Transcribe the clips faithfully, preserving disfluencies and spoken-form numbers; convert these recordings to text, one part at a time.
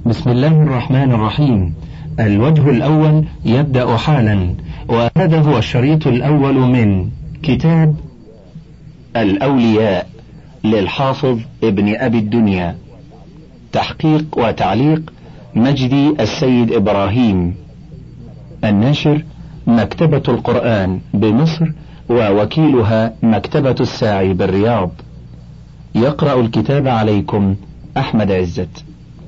بسم الله الرحمن الرحيم. الوجه الأول يبدأ حالا، وهذا هو الشريط الأول من كتاب الأولياء للحافظ ابن أبي الدنيا، تحقيق وتعليق مجدي السيد إبراهيم، الناشر مكتبة القرآن بمصر، ووكيلها مكتبة الساعي بالرياض. يقرأ الكتاب عليكم أحمد عزت.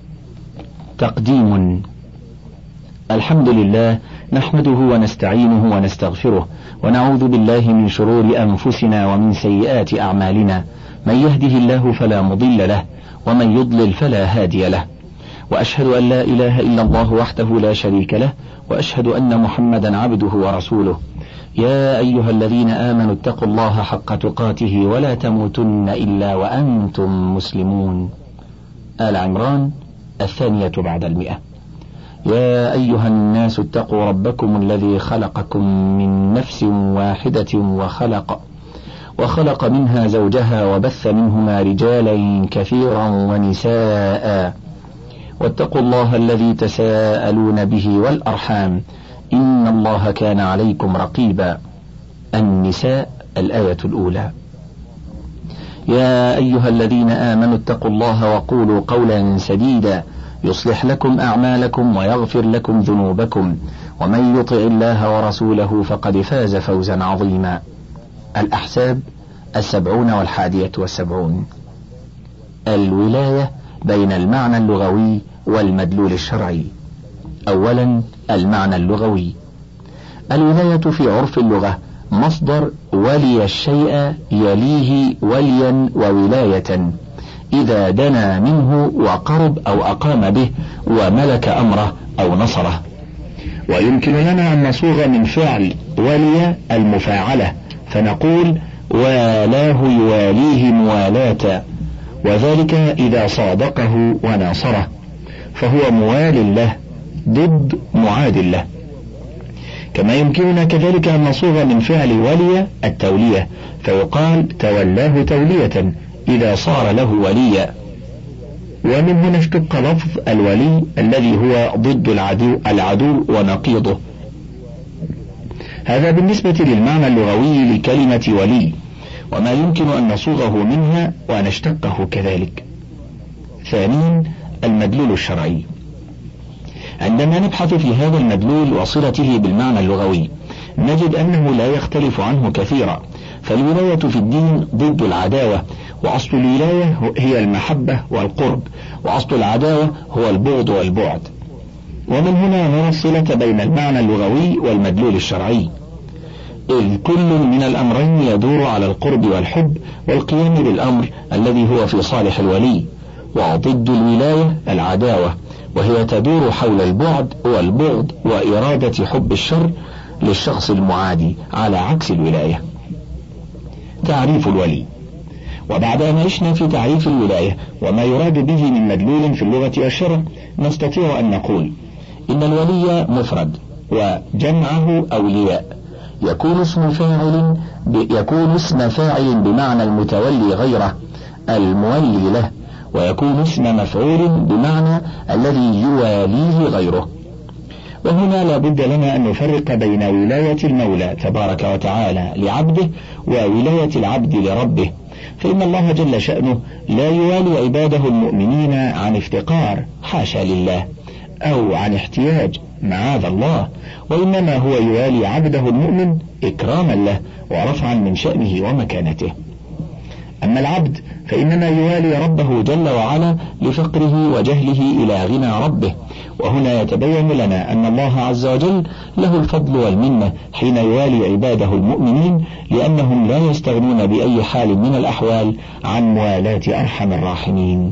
تقديم. الحمد لله نحمده ونستعينه ونستغفره، ونعوذ بالله من شرور أنفسنا ومن سيئات أعمالنا، من يهده الله فلا مضل له، ومن يضلل فلا هادي له، وأشهد أن لا إله إلا الله وحده لا شريك له، وأشهد أن محمدا عبده ورسوله. يا أيها الذين آمنوا اتقوا الله حق تقاته ولا تموتن إلا وأنتم مسلمون. آل عمران الثانية بعد المئة. يا أيها الناس اتقوا ربكم الذي خلقكم من نفس واحدة وخلق وخلق منها زوجها وبث منهما رجالا كثيرا ونساء، واتقوا الله الذي تساءلون به والأرحام إن الله كان عليكم رقيبا. النساء الآية الأولى. يا أيها الذين آمنوا اتقوا الله وقولوا قولا سديدا يصلح لكم أعمالكم ويغفر لكم ذنوبكم، ومن يطع الله ورسوله فقد فاز فوزا عظيما. الأحزاب السبعون والحادية والسبعون. الولاية بين المعنى اللغوي والمدلول الشرعي. أولا المعنى اللغوي. الولاية في عرف اللغة مصدر ولي الشيء يليه وليا وولاية، إذا دنا منه وقرب أو أقام به وملك أمره أو نصره. ويمكن لنا أن نصوغ من فعل ولي المفاعلة، فنقول والاه يواليه موالاة، وذلك إذا صادقه وناصره، فهو موال له ضد معاد له. كما يمكننا كذلك أن نصوغ من فعل ولي التولية، فيقال تولاه تولية إذا صار له وليا. ومن هنا اشتق لفظ الولي الذي هو ضد العدو, العدو ونقيضه. هذا بالنسبة للمعنى اللغوي لكلمة ولي، وما يمكن أن نصوغه منها ونشتقه كذلك. ثانيا المدلول الشرعي. عندما نبحث في هذا المدلول وصلته بالمعنى اللغوي نجد أنه لا يختلف عنه كثيرا، فالولاية في الدين ضد العداوة، وأصل الولاية هي المحبة والقرب، وأصل العداوة هو البغض والبعد. ومن هنا نرى الصلة بين المعنى اللغوي والمدلول الشرعي، إذ كل من الأمرين يدور على القرب والحب والقيام بالأمر الذي هو في صالح الولي، وضد الولاية العداوة، وهي تدور حول البعد والبغض وإرادة حب الشر للشخص المعادي على عكس الولاية. تعريف الولي. وبعد أن عشنا في تعريف الولاية وما يراد به من مدلول في اللغة والشرع، نستطيع أن نقول إن الولي مفرد، وجمعه أولياء، يكون اسم فاعل يكون اسم فاعل بمعنى المتولي غيره المولي له، ويكون اسم مفعول بمعنى الذي يواليه غيره. وهنا لا بد لنا أن نفرق بين ولاية المولى تبارك وتعالى لعبده وولاية العبد لربه، فإن الله جل شأنه لا يوالي عباده المؤمنين عن افتقار، حاشا لله، أو عن احتياج، معاذ الله، وإنما هو يوالي عبده المؤمن إكراما له ورفعا من شأنه ومكانته. أما العبد فإنما يوالي ربه جل وعلا لفقره وجهله إلى غنى ربه. وهنا يتبين لنا أن الله عز وجل له الفضل والمنة حين يوالي عباده المؤمنين، لأنهم لا يستغنون بأي حال من الأحوال عن موالاة أرحم الراحمين.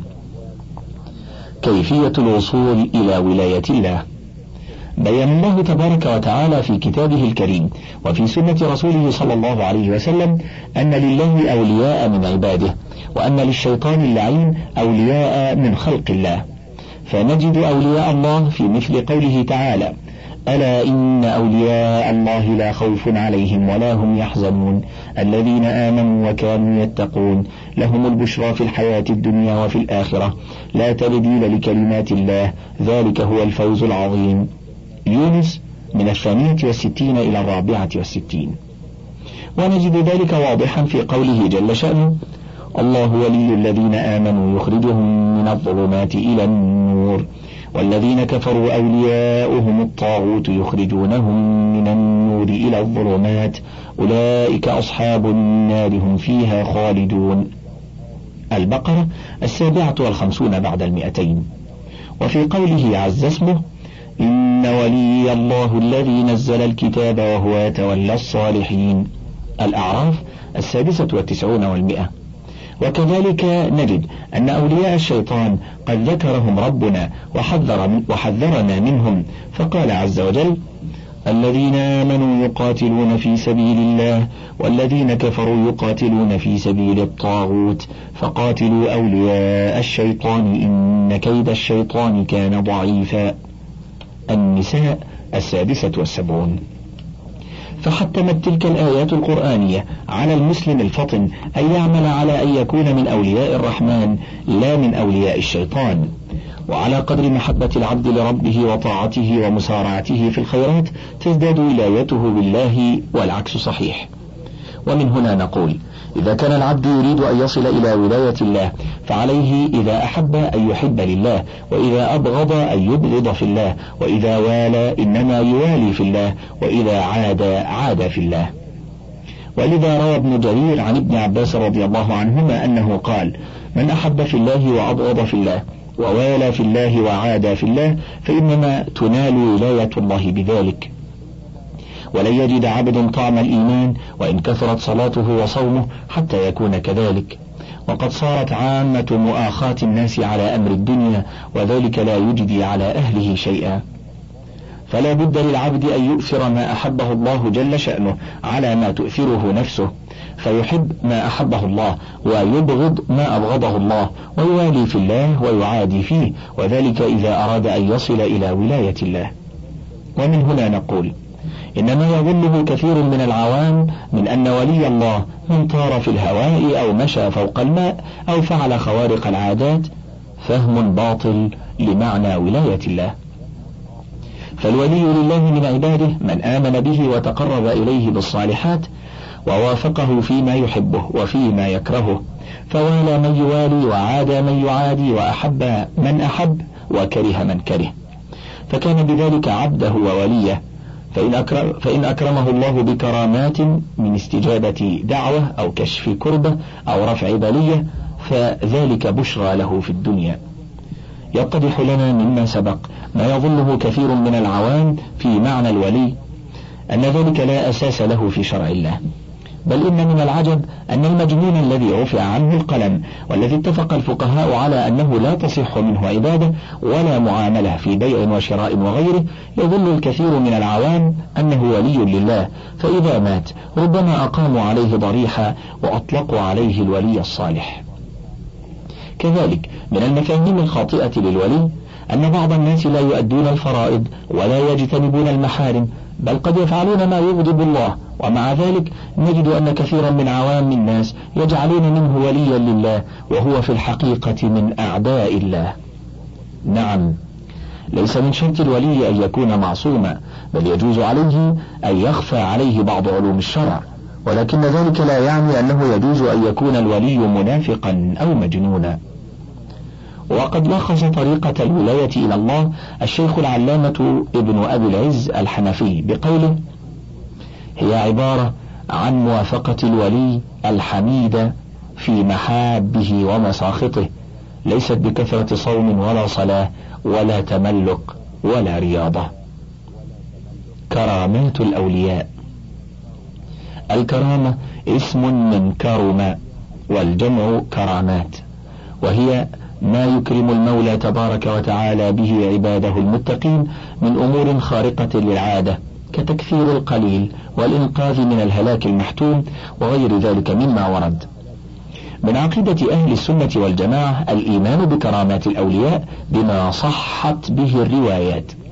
كيفية الوصول إلى ولاية الله. بيّن الله تبارك وتعالى في كتابه الكريم وفي سنة رسوله صلى الله عليه وسلم أن لله أولياء من عباده، وأن للشيطان اللعين أولياء من خلق الله. فنجد أولياء الله في مثل قوله تعالى: ألا إن أولياء الله لا خوف عليهم ولا هم يحزنون الذين آمنوا وكانوا يتقون لهم البشرى في الحياة الدنيا وفي الآخرة لا تبديل لكلمات الله ذلك هو الفوز العظيم. يونس من الثانية والستين إلى الرابعة والستين. ونجد ذلك واضحا في قوله جل شأنه الله ولي الذين آمنوا يخرجهم من الظلمات إلى النور والذين كفروا أولياؤهم الطاغوت يخرجونهم من النور إلى الظلمات أولئك أصحاب النار هم فيها خالدون. البقرة السابعة والخمسون بعد المئتين. وفي قوله عز اسمه إن ولي الله الذي نزل الكتاب وهو يتولى الصالحين. الأعراف السادسة والتسعون والمئة. وكذلك نجد أن أولياء الشيطان قد ذكرهم ربنا وحذر من وحذرنا منهم فقال عز وجل الذين آمنوا يقاتلون في سبيل الله والذين كفروا يقاتلون في سبيل الطاغوت فقاتلوا أولياء الشيطان إن كيد الشيطان كان ضعيفا. النساء السادسة والسبعون. فحتمت تلك الآيات القرآنية على المسلم الفطن أن يعمل على أن يكون من أولياء الرحمن لا من أولياء الشيطان، وعلى قدر محبة العبد لربه وطاعته ومسارعته في الخيرات تزداد ولايته بالله والعكس صحيح. ومن هنا نقول إذا كان العبد يريد أن يصل إلى ولاية الله فعليه إذا أحب أن يحب لله، وإذا أبغض أن يبغض في الله، وإذا والى إنما يوالي في الله، وإذا عاد عاد في الله. ولذا روى ابن جرير عن ابن عباس رضي الله عنهما أنه قال من أحب في الله وأبغض في الله ووالى في الله وعاد في الله فإنما تنال ولاية الله بذلك. ولن يجد عبد طعم الإيمان وإن كثرت صلاته وصومه حتى يكون كذلك. وقد صارت عامة مؤاخاة الناس على أمر الدنيا وذلك لا يجدي على أهله شيئا. فلا بد للعبد أن يؤثر ما أحبه الله جل شأنه على ما تؤثره نفسه، فيحب ما أحبه الله ويبغض ما أبغضه الله، ويوالي في الله ويعادي فيه، وذلك إذا أراد أن يصل إلى ولاية الله. ومن هنا نقول إنما يظنه كثير من العوام من أن ولي الله من طار في الهواء أو مشى فوق الماء أو فعل خوارق العادات فهم باطل لمعنى ولاية الله. فالولي لله من عباده من آمن به وتقرب إليه بالصالحات ووافقه فيما يحبه وفيما يكرهه، فوالى من يوالي وعادى من يعادي وأحب من أحب وكره من كره، فكان بذلك عبده ووليه. فإن, أكرم فإن أكرمه الله بكرامات من استجابة دعوة أو كشف كربة أو رفع بلية فذلك بشرى له في الدنيا. يتضح لنا مما سبق ما يظنه كثير من العوام في معنى الولي أن ذلك لا أساس له في شرع الله، بل إن من العجب أن المجنون الذي رفع عنه القلم والذي اتفق الفقهاء على أنه لا تصح منه عبادة ولا معاملة في بيع وشراء وغيره يظن الكثير من العوام أنه ولي لله، فإذا مات ربما أقاموا عليه ضريحة وأطلقوا عليه الولي الصالح. كذلك من المفاهيم الخاطئة للولي أن بعض الناس لا يؤدون الفرائض ولا يجتنبون المحارم، بل قد يفعلون ما يغضب الله، ومع ذلك نجد أن كثيرا من عوام الناس يجعلون منه وليا لله وهو في الحقيقة من أعداء الله. نعم، ليس من شرط الولي أن يكون معصوما، بل يجوز عليه أن يخفى عليه بعض علوم الشرع، ولكن ذلك لا يعني أنه يجوز أن يكون الولي منافقا أو مجنونا. وقد لخص طريقة الولاية إلى الله الشيخ العلامة ابن أبي العز الحنفي بقوله: هي عبارة عن موافقة الولي الحميد في محابه ومساخطه، ليست بكثرة صوم ولا صلاة ولا تملك ولا رياضة. كرامات الأولياء. الكرامة اسم من كرم، والجمع كرامات، وهي ما يكرم المولى تبارك وتعالى به عباده المتقين من أمور خارقة للعادة كتكثير القليل والإنقاذ من الهلاك المحتوم وغير ذلك مما ورد. من عقيدة أهل السنة والجماعة الإيمان بكرامات الأولياء بما صحت به الروايات،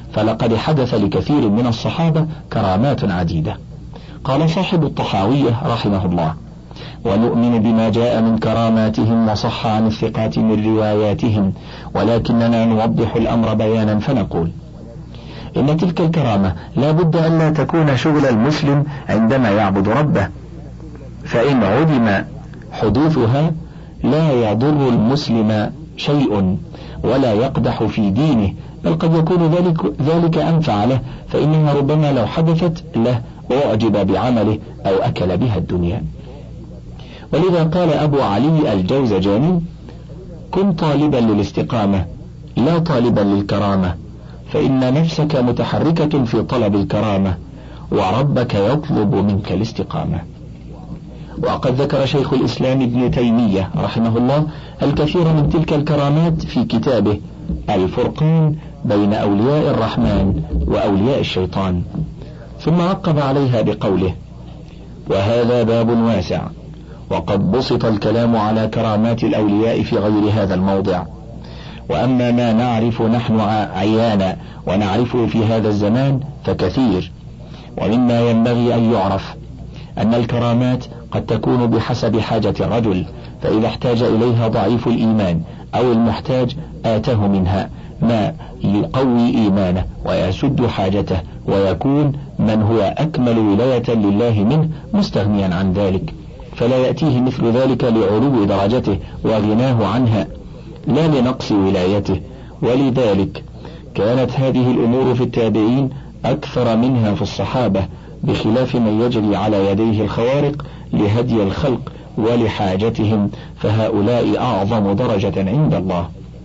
فلقد حدث لكثير من الصحابة كرامات عديدة. قال صاحب الطحاوية رحمه الله: ونؤمن بما جاء من كراماتهم وصح عن الثقات من رواياتهم، ولكننا نوضح الأمر بيانا فنقول إن تلك الكرامة لا بد أن لا تكون شغل المسلم عندما يعبد ربه، فإن عدم حدوثها لا يضر المسلم شيء ولا يقدح في دينه، بل قد يكون ذلك, ذلك أنفع له، فإنها ربما لو حدثت له أعجب بعمله أو أكل بها الدنيا. ولذا قال أبو علي الجوزجاني: كن طالبا للاستقامة لا طالبا للكرامة، فإن نفسك متحركة في طلب الكرامة وربك يطلب منك الاستقامة. وقد ذكر شيخ الإسلام ابن تيمية رحمه الله الكثير من تلك الكرامات في كتابه الفرقان بين أولياء الرحمن وأولياء الشيطان، ثم عقب عليها بقوله: وهذا باب واسع، وقد بسط الكلام على كرامات الأولياء في غير هذا الموضع. وأما ما نعرف نحن عيانا ونعرفه في هذا الزمان فكثير، ومما ينبغي أن يعرف أن الكرامات قد تكون بحسب حاجة الرجل، فإذا احتاج إليها ضعيف الإيمان أو المحتاج آته منها ما يقوي إيمانه ويسد حاجته، ويكون من هو أكمل ولاية لله منه مستغنيا عن ذلك، فلا يأتيه مثل ذلك لعلو درجته وغناه عنها لا لنقص ولايته. ولذلك كانت هذه الأمور في التابعين أكثر منها في الصحابة، بخلاف من يجري على يديه الخوارق لهدي الخلق ولحاجتهم، فهؤلاء أعظم درجة عند الله.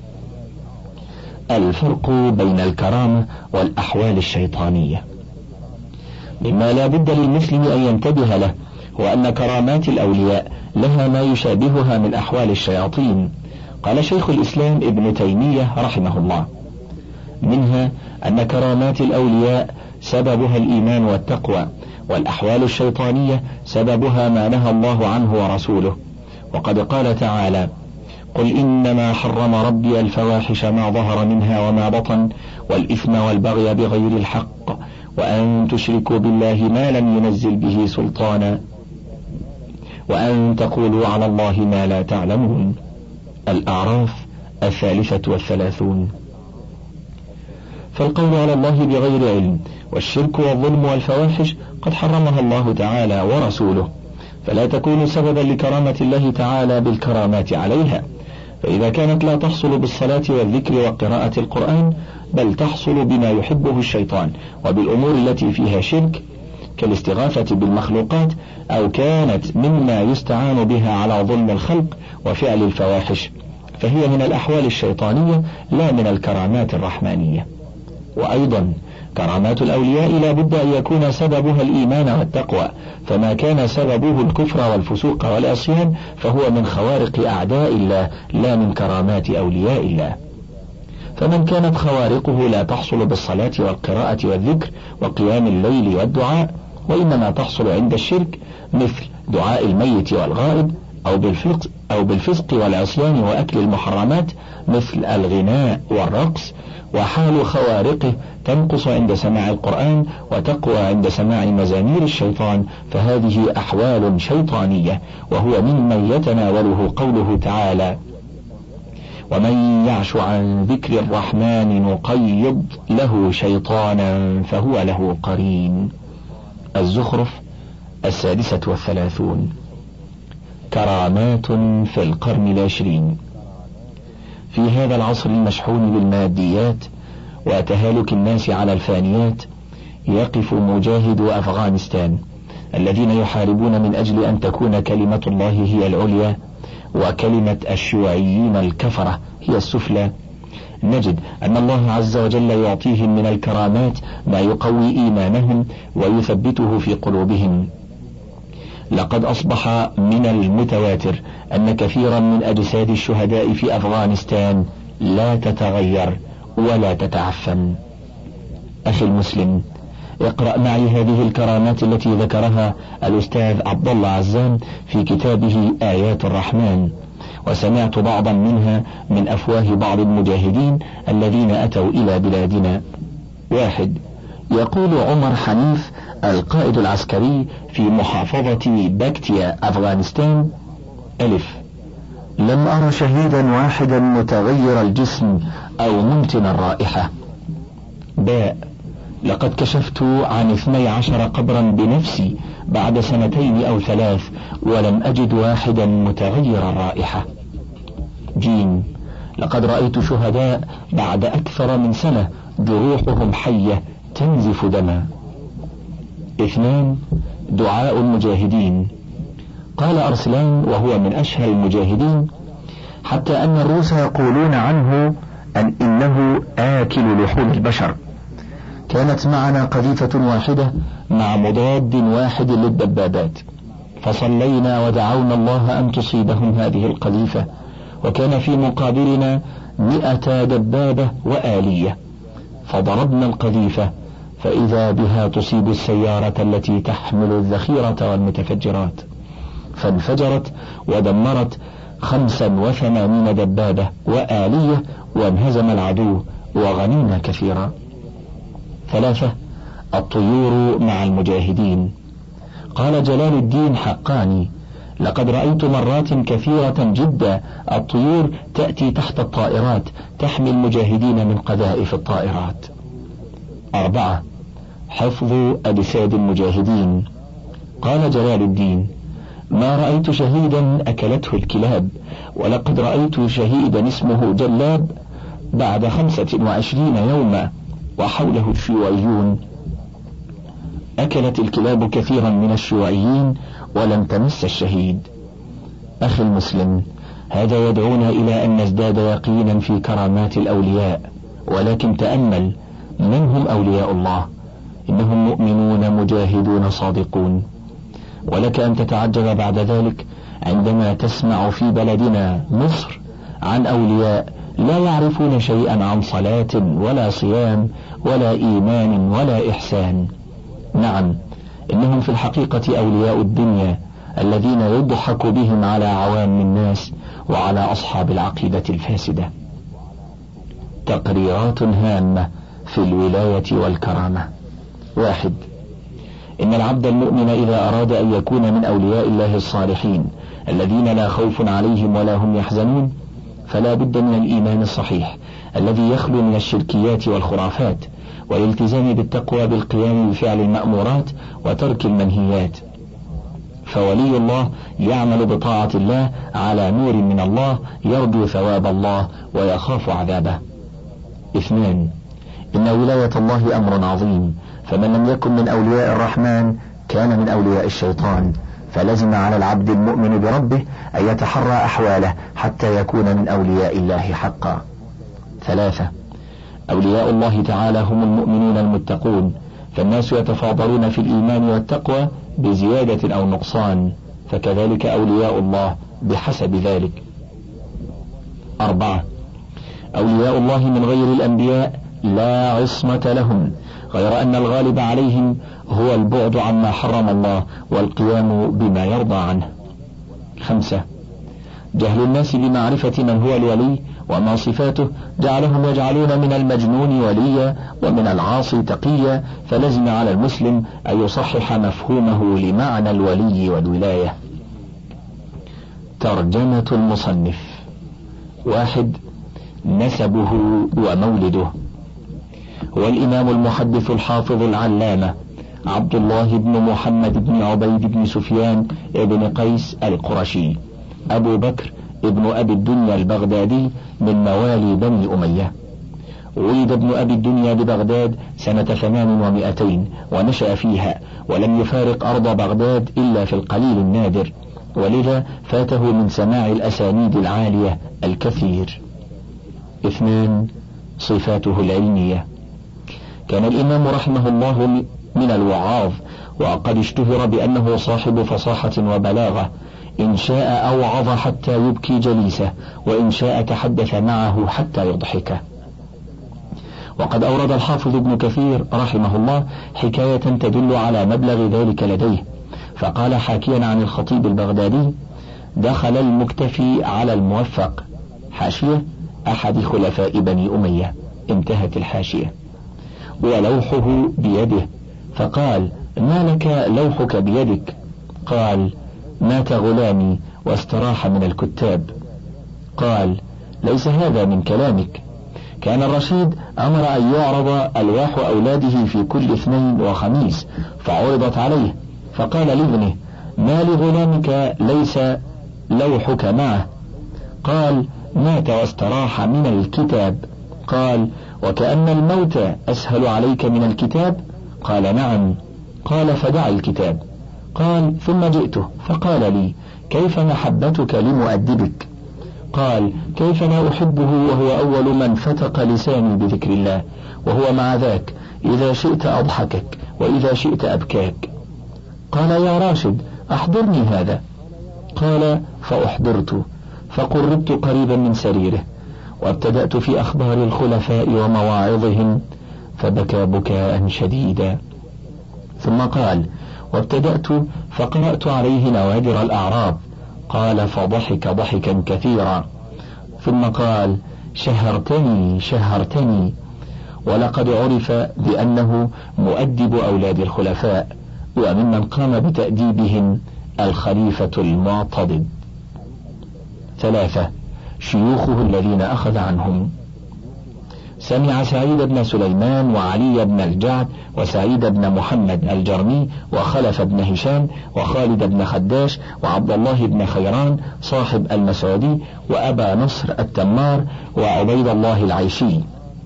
الفرق بين الكرامة والأحوال الشيطانية. مما لا بد للمسلم أن ينتبه له هو أن كرامات الأولياء لها ما يشابهها من أحوال الشياطين. قال شيخ الإسلام ابن تيمية رحمه الله: منها أن كرامات الأولياء سببها الإيمان والتقوى، والأحوال الشيطانية سببها ما نهى الله عنه ورسوله. وقد قال تعالى: قل إنما حرم ربي الفواحش ما ظهر منها وما بطن والإثم والبغي بغير الحق وأن تشركوا بالله ما لم ينزل به سلطانا وأن تقولوا على الله ما لا تعلمون. الأعراف الثالثة والثلاثون. فالقول على الله بغير علم والشرك والظلم والفواحش قد حرمها الله تعالى ورسوله، فلا تكون سببا لكرامة الله تعالى بالكرامات عليها، فإذا كانت لا تحصل بالصلاة والذكر وقراءة القرآن، بل تحصل بما يحبه الشيطان وبالأمور التي فيها شرك كالاستغاثة بالمخلوقات، أو كانت مما يستعان بها على ظلم الخلق وفعل الفواحش، فهي من الأحوال الشيطانية لا من الكرامات الرحمانية. وأيضا كرامات الأولياء لا بد أن يكون سببها الإيمان والتقوى، فما كان سببه الكفر والفسوق والعصيان فهو من خوارق أعداء الله لا من كرامات أولياء الله. فمن كانت خوارقه لا تحصل بالصلاة والقراءة والذكر وقيام الليل والدعاء، وإنما تحصل عند الشرك مثل دعاء الميت والغائب، أو بالفسق, أو بالفسق والعصيان وأكل المحرمات مثل الغناء والرقص، وحال خوارقه تنقص عند سماع القرآن وتقوى عند سماع مزامير الشيطان، فهذه أحوال شيطانية، وهو ممن يتناوله قوله تعالى: ومن يعش عن ذكر الرحمن نقيض له شيطانا فهو له قرين. الزخرف السادسة والثلاثون. كرامات في القرن العشرين. في هذا العصر المشحون بالماديات وتهالك الناس على الفانيات، يقف مجاهدو أفغانستان الذين يحاربون من أجل أن تكون كلمة الله هي العليا وكلمة الشيوعيين الكفرة هي السفلى. نجد أن الله عز وجل يعطيهم من الكرامات ما يقوي إيمانهم ويثبته في قلوبهم. لقد أصبح من المتواتر أن كثيرا من أجساد الشهداء في أفغانستان لا تتغير ولا تتعفن. أخي المسلم، اقرأ معي هذه الكرامات التي ذكرها الأستاذ عبد الله عزام في كتابه آيات الرحمن، وسمعت بعضا منها من أفواه بعض المجاهدين الذين أتوا إلى بلادنا. واحد. يقول عمر حنيف القائد العسكري في محافظة باكتيا أفغانستان: ألف، لم أرى شهيدا واحدا متغير الجسم أو ممتن الرائحة. باء، لقد كشفت عن اثني عشر قبرا بنفسي بعد سنتين أو ثلاث ولم أجد واحدا متغير الرائحة. جيم، لقد رأيت شهداء بعد أكثر من سنة جروحهم حية تنزف دما. اثنان. دعاء المجاهدين. قال أرسلان وهو من أشهر المجاهدين: حتى أن الروس يقولون عنه أن إنه آكل لحوم البشر. كانت معنا قذيفة واحدة مع مضاد واحد للدبابات، فصلينا ودعونا الله أن تصيبهم هذه القذيفة، وكان في مقابلنا مئة دبابة وآلية، فضربنا القذيفة فإذا بها تصيب السيارة التي تحمل الذخيرة والمتفجرات، فانفجرت ودمرت خمسا وثمانين دبابة وآلية، وانهزم العدو وغنينا كثيرا. ثلاثة. الطيور مع المجاهدين. قال جلال الدين حقاني: لقد رأيت مرات كثيرة جدا الطيور تأتي تحت الطائرات تحمي المجاهدين من قذائف الطائرات. أربعة. حفظ أجساد المجاهدين. قال جلال الدين: ما رأيت شهيدا أكلته الكلاب، ولقد رأيت شهيدا اسمه جلاب بعد خمسة وعشرين يوما وحوله الشيوعيون. أكلت الكلاب كثيرا من الشيوعيين ولم تمس الشهيد. أخي المسلم، هذا يدعونا إلى أن نزداد يقينا في كرامات الأولياء، ولكن تأمل من هم أولياء الله؟ إنهم مؤمنون مجاهدون صادقون. ولك أن تتعجب بعد ذلك عندما تسمع في بلدنا مصر عن أولياء لا يعرفون شيئا عن صلاة ولا صيام ولا إيمان ولا إحسان. نعم، إنهم في الحقيقة أولياء الدنيا الذين يضحك بهم على عوام الناس وعلى أصحاب العقيدة الفاسدة. تقريرات هامة في الولاية والكرامة. واحد. إن العبد المؤمن إذا أراد أن يكون من أولياء الله الصالحين الذين لا خوف عليهم ولا هم يحزنون، فلا بد من الإيمان الصحيح الذي يخلو من الشركيات والخرافات، والالتزام بالتقوى بالقيام بفعل المأمورات وترك المنهيات. فولي الله يعمل بطاعة الله على نور من الله، يرجو ثواب الله ويخاف عذابه. اثنان. إن ولاية الله أمر عظيم، فمن لم يكن من أولياء الرحمن كان من أولياء الشيطان، فلزم على العبد المؤمن بربه أن يتحرى أحواله حتى يكون من أولياء الله حقا. ثلاثة. أولياء الله تعالى هم المؤمنون المتقون، فالناس يتفاضلون في الإيمان والتقوى بزيادة أو نقصان، فكذلك أولياء الله بحسب ذلك. أربعة. أولياء الله من غير الأنبياء لا عصمة لهم، غير أن الغالب عليهم هو البعد عما حرم الله والقيام بما يرضى عنه. خمسة. جهل الناس بمعرفة من هو الولي وما صفاته جعلهم يجعلون من المجنون وليا ومن العاصي تقيا، فلزم على المسلم أن يصحح مفهومه لمعنى الولي والولاية. ترجمة المصنف. واحد. نسبه ومولده. هو الإمام المحدث الحافظ العلامة عبد الله بن محمد بن عبيد بن سفيان بن قيس القرشي أبو بكر ابن أبي الدنيا البغدادي من موالي بني أمية. ولد ابن أبي الدنيا ببغداد سنة ثمان ومائتين ونشأ فيها، ولم يفارق أرض بغداد إلا في القليل النادر، ولذا فاته من سماع الأسانيد العالية الكثير. اثنان. صفاته العلمية. كان الإمام رحمه الله من الوعاظ، وقد اشتهر بأنه صاحب فصاحة وبلاغة، إن شاء أوعظ حتى يبكي جليسه، وإن شاء تحدث معه حتى يضحكه. وقد أورد الحافظ ابن كثير رحمه الله حكاية تدل على مبلغ ذلك لديه، فقال حاكيا عن الخطيب البغدادي: دخل المكتفي على الموفق حاشية أحد خلفاء بني أمية، انتهت الحاشية، ولوحه بيده، فقال: ما لك لوحك بيدك؟ قال: مات غلامي واستراح من الكتاب. قال: ليس هذا من كلامك. كان الرشيد أمر أن يعرض ألواح أولاده في كل اثنين وخميس، فعرضت عليه، فقال لابنه: ما لغلامك ليس لوحك معه؟ قال: مات واستراح من الكتاب. قال: وكأن الموت أسهل عليك من الكتاب؟ قال: نعم. قال: فدع الكتاب. قال: ثم جئته فقال لي: كيف محبتك لمؤدبك؟ قال: كيف لا أحبه وهو أول من فتق لساني بذكر الله، وهو مع ذاك إذا شئت أضحكك وإذا شئت أبكاك. قال: يا راشد أحضرني هذا. قال: فأحضرت، فقربت قريبا من سريره، وابتدأت في أخبار الخلفاء ومواعظهم، فبكى بكاء شديدا. ثم قال: وابتدأت فقرأت عليه نوادر الأعراب. قال: فضحك ضحكا كثيرا. ثم قال: شهرتني شهرتني. ولقد عرف بأنه مؤدب أولاد الخلفاء، وممن قام بتأديبهم الخليفة المعتضد. ثلاثة: شيوخه الذين أخذ عنهم. سمع سعيد بن سليمان وعلي بن الجعد وسعيد بن محمد الجرمي وخلف بن هشام وخالد بن خداش وعبد الله بن خيران صاحب المسعودي وأبا نصر التمار وعبيد الله العيشي.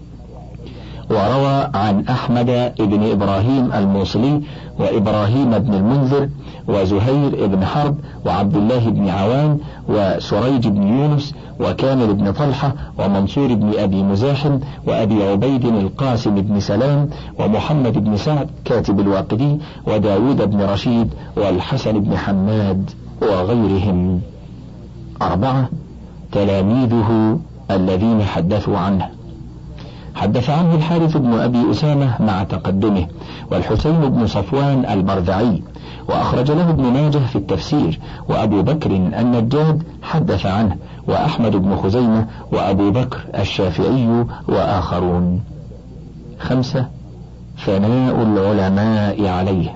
وروى عن أحمد بن إبراهيم الموصلي وإبراهيم بن المنذر وزهير بن حرب وعبد الله بن عوان وسريج بن يونس وكامل بن طلحة ومنصور بن أبي مزاحم وأبي عبيد القاسم بن سلام ومحمد بن سعد كاتب الواقدي وداود بن رشيد والحسن بن حماد وغيرهم. أربعة: تلاميذه الذين حدثوا عنه. حدث عنه الحارث بن أبي أسامة مع تقدمه، والحسين بن صفوان البرذعي، وأخرج له ابن ماجه في التفسير، وأبو بكر النجاد حدث عنه، وأحمد بن خزيمة، وأبو بكر الشافعي وآخرون. خمسة: ثناء العلماء عليه.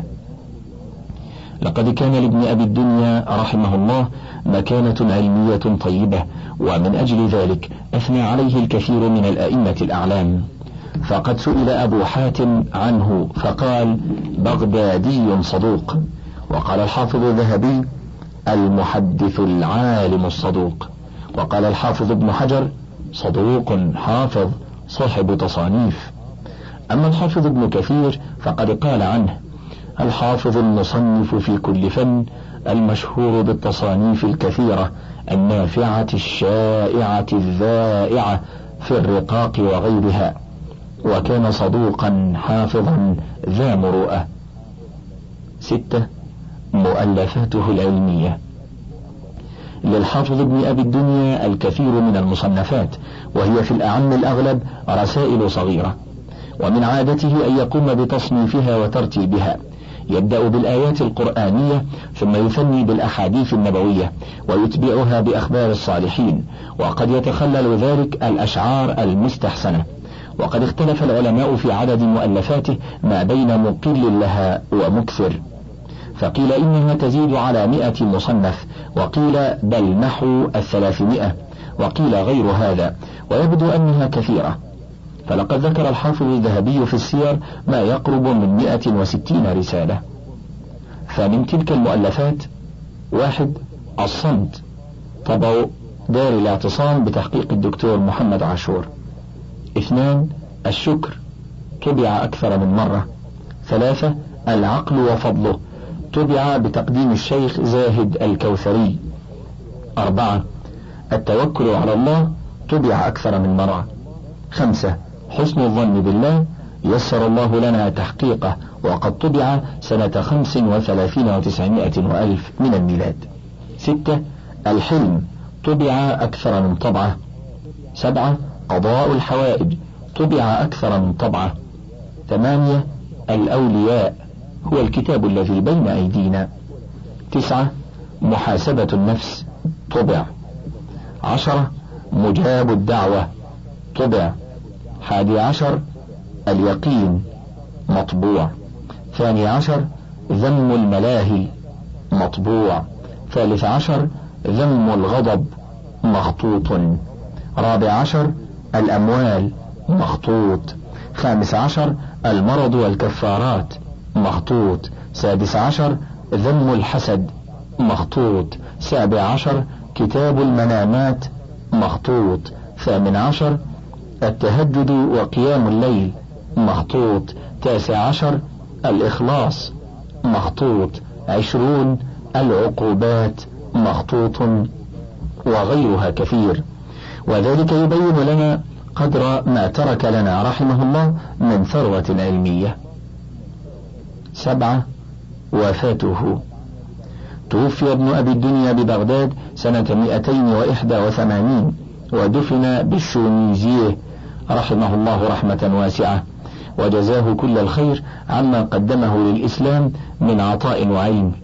لقد كان لابن أبي الدنيا رحمه الله مكانة علمية طيبة، ومن أجل ذلك أثنى عليه الكثير من الأئمة الأعلام. فقد سئل أبو حاتم عنه فقال: بغدادي صدوق. وقال الحافظ الذهبي: المحدث العالم الصدوق. وقال الحافظ ابن حجر: صدوق حافظ صاحب تصانيف. أما الحافظ ابن كثير فقد قال عنه: الحافظ المصنف في كل فن، المشهور بالتصانيف الكثيرة النافعة الشائعة الذائعة في الرقاق وغيرها، وكان صدوقا حافظا ذا مروءة. ستة: مؤلفاته العلمية. للحافظ ابن أبي الدنيا الكثير من المصنفات، وهي في الأعم الأغلب رسائل صغيرة، ومن عادته أن يقوم بتصنيفها وترتيبها، يبدأ بالآيات القرآنية ثم يثني بالأحاديث النبوية ويتبعها بأخبار الصالحين، وقد يتخلل ذلك الأشعار المستحسنة. وقد اختلف العلماء في عدد مؤلفاته ما بين مقل لها ومكثر، فقيل إنها تزيد على مئة مصنف، وقيل بل نحو الثلاثمائة، وقيل غير هذا، ويبدو أنها كثيرة. فلقد ذكر الحافظ الذهبي في السير ما يقرب من مئة وستين رسالة. فمن تلك المؤلفات: واحد: الصمت، طبع دار الاعتصام بتحقيق الدكتور محمد عاشور. اثنان: الشكر، طبع أكثر من مرة. ثلاثة: العقل وفضله، طبع بتقديم الشيخ زاهد الكوثري. أربعة: التوكل على الله، طبع أكثر من مرة. خمسة: حسن الظن بالله، يسر الله لنا تحقيقه، وقد طبع سنة خمس وثلاثين وتسعمائة وألف من الميلاد. ستة: الحلم، طبع أكثر من طبعة. سبعة: قضاء الحوائج، طبع أكثر من طبعة. ثمانية: الأولياء، هو الكتاب الذي بين أيدينا. تسعة: محاسبة النفس، طبع. عشرة: مجاب الدعوة، طبع. حادي عشر: اليقين مطبوع. ثاني عشر ذم الملاهي مطبوع. ثالث عشر ذم الغضب مخطوط. رابع عشر الأموال مخطوط. خامس عشر المرض والكفارات مخطوط. سادس عشر ذم الحسد مخطوط. سابع عشر كتاب المنامات مخطوط. ثامن عشر التهجد وقيام الليل مخطوط. تاسع عشر الإخلاص مخطوط. عشرون العقوبات مخطوط، وغيرها كثير. وذلك يبين لنا قدر ما ترك لنا رحمه الله من ثروة علمية. سبعة وفاته. توفي ابن أبي الدنيا ببغداد سنة مئتين وإحدى وثمانين، ودفن بالشونيزيه رحمه الله رحمة واسعة، وجزاه كل الخير عما قدمه للإسلام من عطاء وعلم.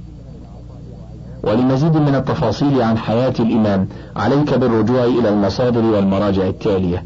ولمزيد من التفاصيل عن حياة الإمام عليك بالرجوع إلى المصادر والمراجع التالية: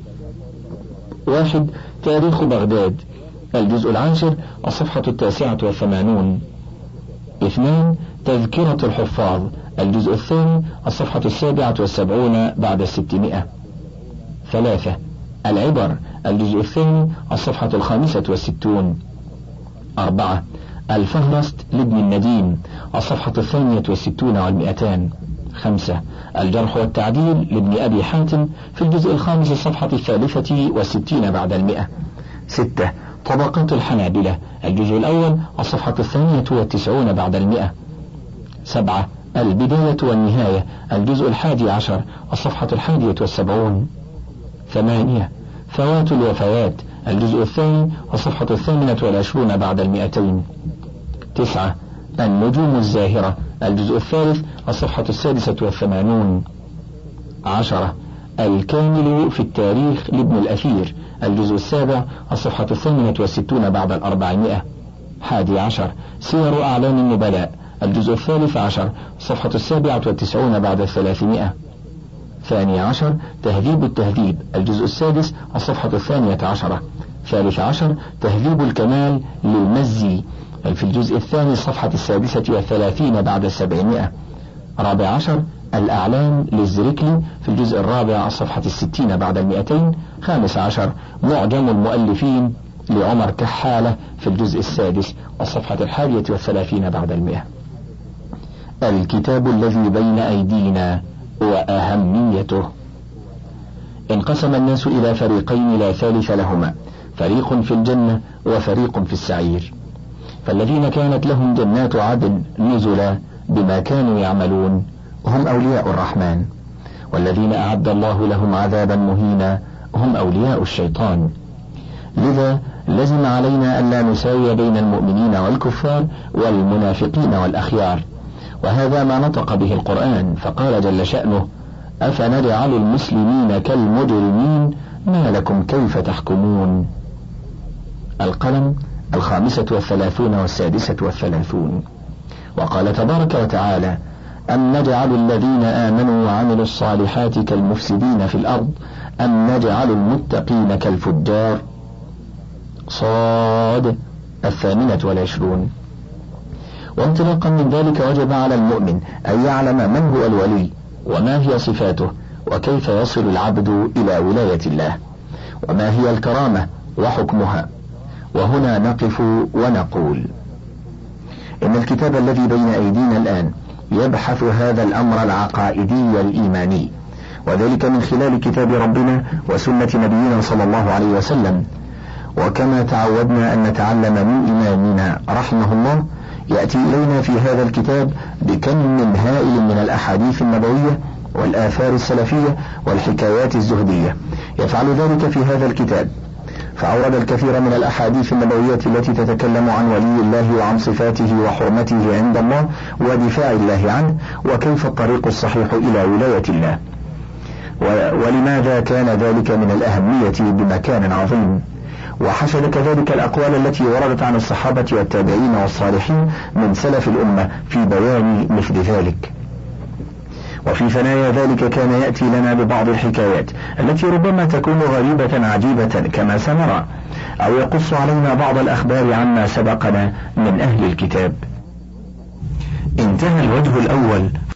واحد تاريخ بغداد الجزء العاشر الصفحة التاسعة والثمانون. اثنان تذكرة الحفاظ الجزء الثاني الصفحة السابعة والسبعون بعد الستمائة. ثلاثة العبر الجزء الثاني الصفحة الخامسة والستون. أربعة الفهرست لابن النديم الصفحة الثانية والستون والمئتان. خمسة الجرح والتعديل لابن أبي حاتم في الجزء الخامس الصفحة الثالثة والستين بعد المئة. ستة طبقات الحنابلة الجزء الأول الصفحة الثانية والتسعون بعد المئة. سبعة البداية والنهاية الجزء الحادي عشر الصفحة الحادية والسبعون. ثمانية فوات الوفيات الجزء الثاني الصفحة الثامنة والعشرون بعد المئتين. تسعة النجوم الزاهرة الجزء الثالث الصفحة السادسة والثمانون. عشرة الكامل في التاريخ لابن الأثير الجزء السابع الصفحة الثامنة والستون بعد الأربعمائة. حادي عشر سير أعلام النبلاء الجزء الثالث عشر الصفحة السابعة والتسعون بعد الثلاثمائة. ثاني عشر تهذيب التهذيب الجزء السادس الصفحة الثانية عشرة. ثالث عشر تهذيب الكمال للمزي في الجزء الثاني الصفحة السادسة والثلاثين بعد السبعمائة. رابع عشر الأعلام للزركلي في الجزء الرابع الصفحة الستين بعد المئتين. خامس عشر معجم المؤلفين لعمر كحالة في الجزء السادس الصفحة الحادية والثلاثين بعد المئة. الكتاب الذي بين أيدينا وأهميته. انقسم الناس إلى فريقين لا ثالث لهما، فريق في الجنة وفريق في السعير. فالذين كانت لهم جنات عدن نزلا بما كانوا يعملون هم أولياء الرحمن، والذين أعد الله لهم عذابا مهينا هم أولياء الشيطان. لذا لزم علينا أن لا نساوي بين المؤمنين والكفار والمنافقين والأخيار، وهذا ما نطق به القرآن، فقال جل شأنه: أفنجعل المسلمين كالمجرمين ما لكم كيف تحكمون. القلم الخامسة والثلاثون والسادسة والثلاثون. وقال تبارك وتعالى: أم نجعل الذين آمنوا وعملوا الصالحات كالمفسدين في الأرض أم نجعل المتقين كالفجار. صاد الثامنة والعشرون. وانطلاقا من ذلك وجب على المؤمن أن يعلم من هو الولي وما هي صفاته وكيف يصل العبد إلى ولاية الله وما هي الكرامة وحكمها. وهنا نقف ونقول إن الكتاب الذي بين أيدينا الآن يبحث هذا الأمر العقائدي الإيماني، وذلك من خلال كتاب ربنا وسنة نبينا صلى الله عليه وسلم. وكما تعودنا أن نتعلم من إمامنا رحمه الله، يأتي إلينا في هذا الكتاب بكم هائل من الأحاديث النبوية والآثار السلفية والحكايات الزهدية، يفعل ذلك في هذا الكتاب، فأورد الكثير من الأحاديث النبوية التي تتكلم عن ولي الله وعن صفاته وحرمته عند الله ودفاع الله عنه، وكيف الطريق الصحيح إلى ولاية الله، ولماذا كان ذلك من الأهمية بمكان عظيم. وحشد كذلك الأقوال التي وردت عن الصحابة والتابعين والصالحين من سلف الأمة في بيان مثل ذلك. وفي ثنايا ذلك كان يأتي لنا ببعض الحكايات التي ربما تكون غريبة عجيبة كما سنرى، أو يقص علينا بعض الأخبار عما سبقنا من أهل الكتاب. انتهى الوجه الأول.